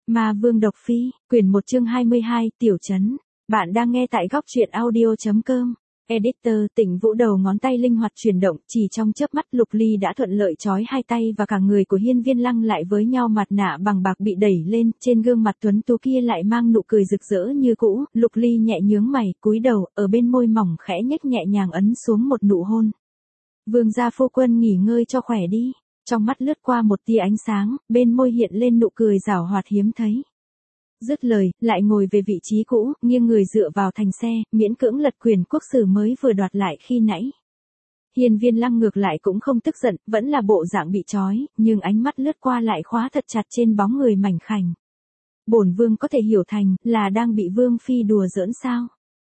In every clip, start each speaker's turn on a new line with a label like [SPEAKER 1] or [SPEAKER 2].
[SPEAKER 1] Ma Vương Độc Phi, quyển 1 chương 22, Tiểu Trấn. Bạn đang nghe tại góc truyện audio.com. Editor Tỉnh Vũ đầu ngón tay linh hoạt chuyển động, chỉ trong chớp mắt Lục Ly đã thuận lợi trói hai tay và cả người của Hiên Viên Lăng lại với nhau, mặt nạ bằng bạc bị đẩy lên, trên gương mặt tuấn tú kia lại mang nụ cười rực rỡ như cũ. Lục Ly nhẹ nhướng mày, cúi đầu, ở bên môi mỏng khẽ nhếch nhẹ nhàng ấn xuống một nụ hôn. Vương gia phu quân nghỉ ngơi cho khỏe đi. Trong mắt lướt qua một tia ánh sáng, bên môi hiện lên nụ cười giảo hoạt hiếm thấy. Dứt lời, lại ngồi về vị trí cũ, nghiêng người dựa vào thành xe, miễn cưỡng lật quyền quốc sử mới vừa đoạt lại khi nãy. Hiên Viên Lăng ngược lại cũng không tức giận, vẫn là bộ dạng bị trói, nhưng ánh mắt lướt qua lại khóa thật chặt trên bóng người mảnh khảnh. Bổn vương có thể hiểu thành là đang bị vương phi đùa giỡn sao?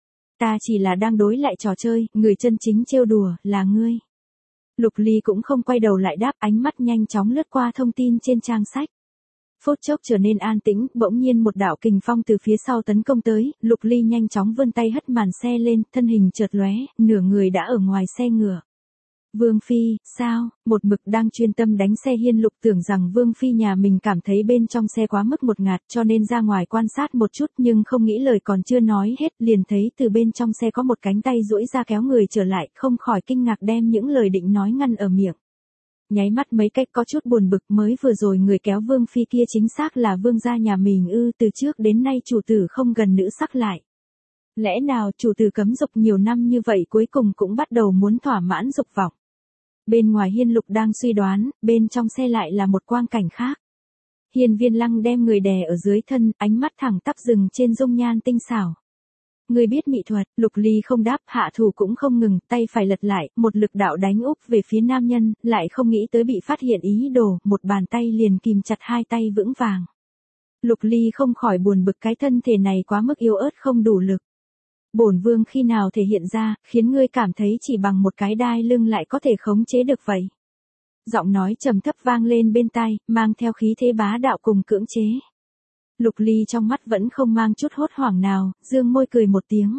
[SPEAKER 1] Ta chỉ là đang đối lại trò chơi, người chân chính trêu đùa là ngươi. Lục Ly cũng không quay đầu lại đáp, ánh mắt nhanh chóng lướt qua thông tin trên trang sách. Phút chốc trở nên an tĩnh, bỗng nhiên một đạo kình phong từ phía sau tấn công tới, Lục Ly nhanh chóng vươn tay hất màn xe lên, thân hình chợt lóe, nửa người đã ở ngoài xe ngựa. Vương phi, sao? Một mực đang chuyên tâm đánh xe Hiên Lục tưởng rằng Vương phi nhà mình cảm thấy bên trong xe quá mức một ngạt cho nên ra ngoài quan sát một chút, nhưng không nghĩ lời còn chưa nói hết liền thấy từ bên trong xe có một cánh tay duỗi ra kéo người trở lại, không khỏi kinh ngạc đem những lời định nói ngăn ở miệng. Nháy mắt mấy cách có chút buồn bực, mới vừa rồi người kéo Vương phi kia chính xác là vương gia nhà mình ư? Từ trước đến nay chủ tử không gần nữ sắc lại. Lẽ nào chủ tử cấm dục nhiều năm như vậy cuối cùng cũng bắt đầu muốn thỏa mãn dục vọng? Bên ngoài Hiên Lục đang suy đoán, bên trong xe lại là một quang cảnh khác. Hiên Viên Lăng đem người đè ở dưới thân, ánh mắt thẳng tắp dừng trên dung nhan tinh xảo. Người biết mỹ thuật, Lục Ly không đáp, hạ thủ cũng không ngừng, tay phải lật lại, một lực đạo đánh úp về phía nam nhân, lại không nghĩ tới bị phát hiện ý đồ, một bàn tay liền kìm chặt hai tay vững vàng. Lục Ly không khỏi buồn bực, cái thân thể này quá mức yếu ớt không đủ lực. Bổn vương khi nào thể hiện ra, khiến ngươi cảm thấy chỉ bằng một cái đai lưng lại có thể khống chế được vậy? Giọng nói trầm thấp vang lên bên tai, mang theo khí thế bá đạo cùng cưỡng chế. Lục Ly trong mắt vẫn không mang chút hốt hoảng nào, dương môi cười một tiếng.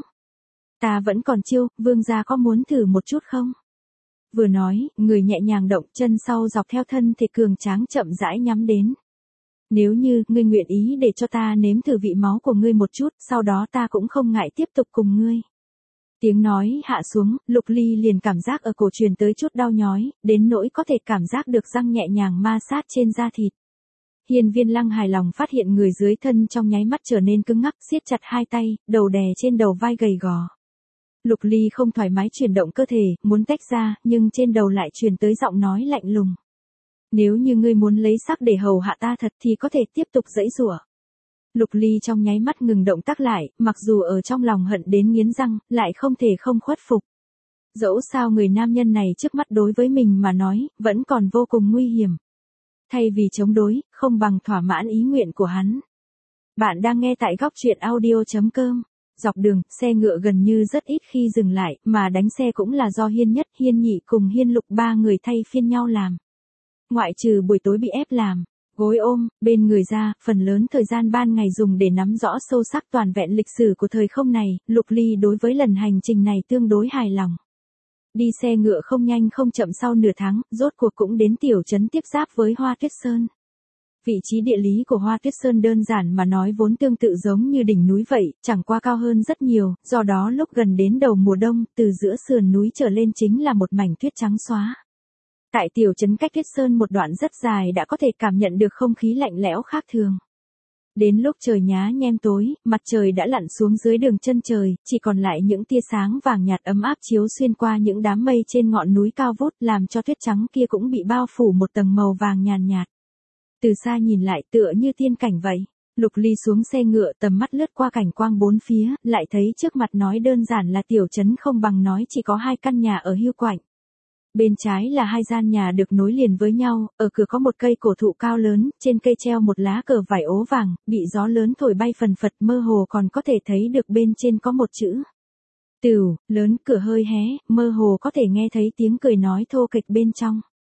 [SPEAKER 1] Ta vẫn còn chiêu, vương gia có muốn thử một chút không? Vừa nói, người nhẹ nhàng động, chân sau dọc theo thân thể cường tráng chậm rãi nhắm đến. Nếu như ngươi nguyện ý để cho ta nếm thử vị máu của ngươi một chút, sau đó ta cũng không ngại tiếp tục cùng ngươi. Tiếng nói hạ xuống, Lục Ly liền cảm giác ở cổ truyền tới chút đau nhói, đến nỗi có thể cảm giác được răng nhẹ nhàng ma sát trên da thịt. Hiên Viên Lăng hài lòng phát hiện người dưới thân trong nháy mắt trở nên cứng ngắc, siết chặt hai tay, đầu đè trên đầu vai gầy gò. Lục Ly không thoải mái chuyển động cơ thể, muốn tách ra, nhưng trên đầu lại truyền tới giọng nói lạnh lùng. Nếu như ngươi muốn lấy sắc để hầu hạ ta thật thì có thể tiếp tục giãy giụa. Lục Ly trong nháy mắt ngừng động tác lại, mặc dù ở trong lòng hận đến nghiến răng, lại không thể không khuất phục. Dẫu sao người nam nhân này trước mắt đối với mình mà nói, vẫn còn vô cùng nguy hiểm. Thay vì chống đối, không bằng thỏa mãn ý nguyện của hắn. Bạn đang nghe tại góc truyện audio.com. Dọc đường, xe ngựa gần như rất ít khi dừng lại, mà đánh xe cũng là do Hiên Nhất, Hiên Nhị cùng Hiên Lục ba người thay phiên nhau làm. Ngoại trừ buổi tối bị ép làm gối ôm bên người ra, phần lớn thời gian ban ngày dùng để nắm rõ sâu sắc toàn vẹn lịch sử của thời không này, Lục Ly đối với lần hành trình này tương đối hài lòng. Đi xe ngựa không nhanh không chậm, sau nửa tháng, rốt cuộc cũng đến tiểu trấn tiếp giáp với Hoa Tuyết Sơn. Vị trí địa lý của Hoa Tuyết Sơn đơn giản mà nói vốn tương tự giống như đỉnh núi vậy, chẳng qua cao hơn rất nhiều, do đó lúc gần đến đầu mùa đông, từ giữa sườn núi trở lên chính là một mảnh tuyết trắng xóa. Tại tiểu trấn cách Tuyết Sơn một đoạn rất dài đã có thể cảm nhận được không khí lạnh lẽo khác thường. Đến lúc trời nhá nhem tối, mặt trời đã lặn xuống dưới đường chân trời, chỉ còn lại những tia sáng vàng nhạt ấm áp chiếu xuyên qua những đám mây trên ngọn núi cao vút, làm cho tuyết trắng kia cũng bị bao phủ một tầng màu vàng nhàn nhạt. Từ xa nhìn lại tựa như tiên cảnh vậy. Lục Ly xuống xe ngựa, tầm mắt lướt qua cảnh quang bốn phía, lại thấy trước mặt nói đơn giản là tiểu trấn không bằng nói chỉ có hai căn nhà ở hiu quạnh. Bên trái là hai gian nhà được nối liền với nhau, ở cửa có một cây cổ thụ cao lớn, trên cây treo một lá cờ vải ố vàng, bị gió lớn thổi bay phần phật, mơ hồ còn có thể thấy được bên trên có một chữ Tửu, lớn, cửa hơi hé, mơ hồ có thể nghe thấy tiếng cười nói thô kệch bên trong.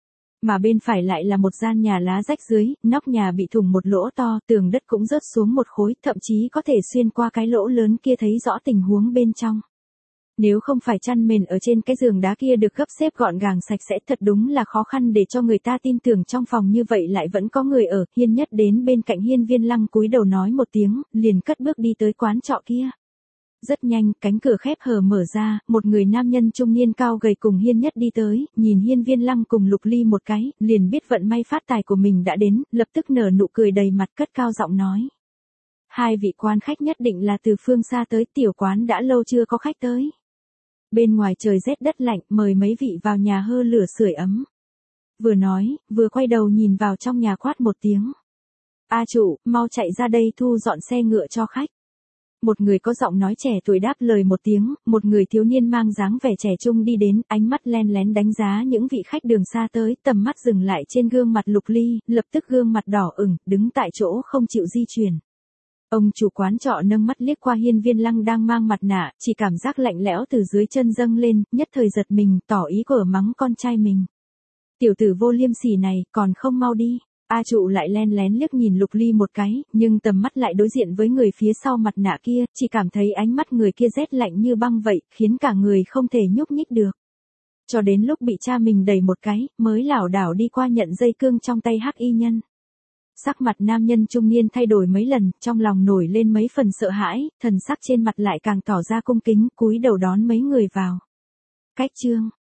[SPEAKER 1] Mà bên phải lại là một gian nhà lá rách dưới, nóc nhà bị thủng một lỗ to, tường đất cũng rớt xuống một khối, thậm chí có thể xuyên qua cái lỗ lớn kia thấy rõ tình huống bên trong. Nếu không phải chăn mền ở trên cái giường đá kia được gấp xếp gọn gàng sạch sẽ, thật đúng là khó khăn để cho người ta tin tưởng trong phòng như vậy lại vẫn có người ở. Hiên Nhất đến bên cạnh Hiên Viên Lăng cúi đầu nói một tiếng, liền cất bước đi tới quán trọ kia. Rất nhanh, cánh cửa khép hờ mở ra, một người nam nhân trung niên cao gầy cùng Hiên Nhất đi tới, nhìn Hiên Viên Lăng cùng Lục Ly một cái, liền biết vận may phát tài của mình đã đến, lập tức nở nụ cười đầy mặt, cất cao giọng nói. Hai vị quan khách nhất định là từ phương xa tới, tiểu quán đã lâu chưa có khách tới. Bên ngoài trời rét đất lạnh, mời mấy vị vào nhà hơ lửa sưởi ấm. Vừa nói, vừa quay đầu nhìn vào trong nhà quát một tiếng. A chủ, mau chạy ra đây thu dọn xe ngựa cho khách. Một người có giọng nói trẻ tuổi đáp lời một tiếng, một người thiếu niên mang dáng vẻ trẻ trung đi đến, ánh mắt len lén đánh giá những vị khách đường xa tới, tầm mắt dừng lại trên gương mặt Lục Ly, lập tức gương mặt đỏ ửng, đứng tại chỗ không chịu di chuyển. Ông chủ quán trọ nâng mắt liếc qua Hiên Viên Lăng đang mang mặt nạ, chỉ cảm giác lạnh lẽo từ dưới chân dâng lên, nhất thời giật mình, tỏ ý của mắng con trai mình. Tiểu tử vô liêm sỉ này, còn không mau đi. A trụ lại len lén liếc nhìn Lục Ly một cái, nhưng tầm mắt lại đối diện với người phía sau mặt nạ kia, chỉ cảm thấy ánh mắt người kia rét lạnh như băng vậy, khiến cả người không thể nhúc nhích được. Cho đến lúc bị cha mình đẩy một cái, mới lảo đảo đi qua nhận dây cương trong tay Hắc Y nhân. Sắc mặt nam nhân trung niên thay đổi mấy lần, trong lòng nổi lên mấy phần sợ hãi, thần sắc trên mặt lại càng tỏ ra cung kính, cúi đầu đón mấy người vào. Cách chương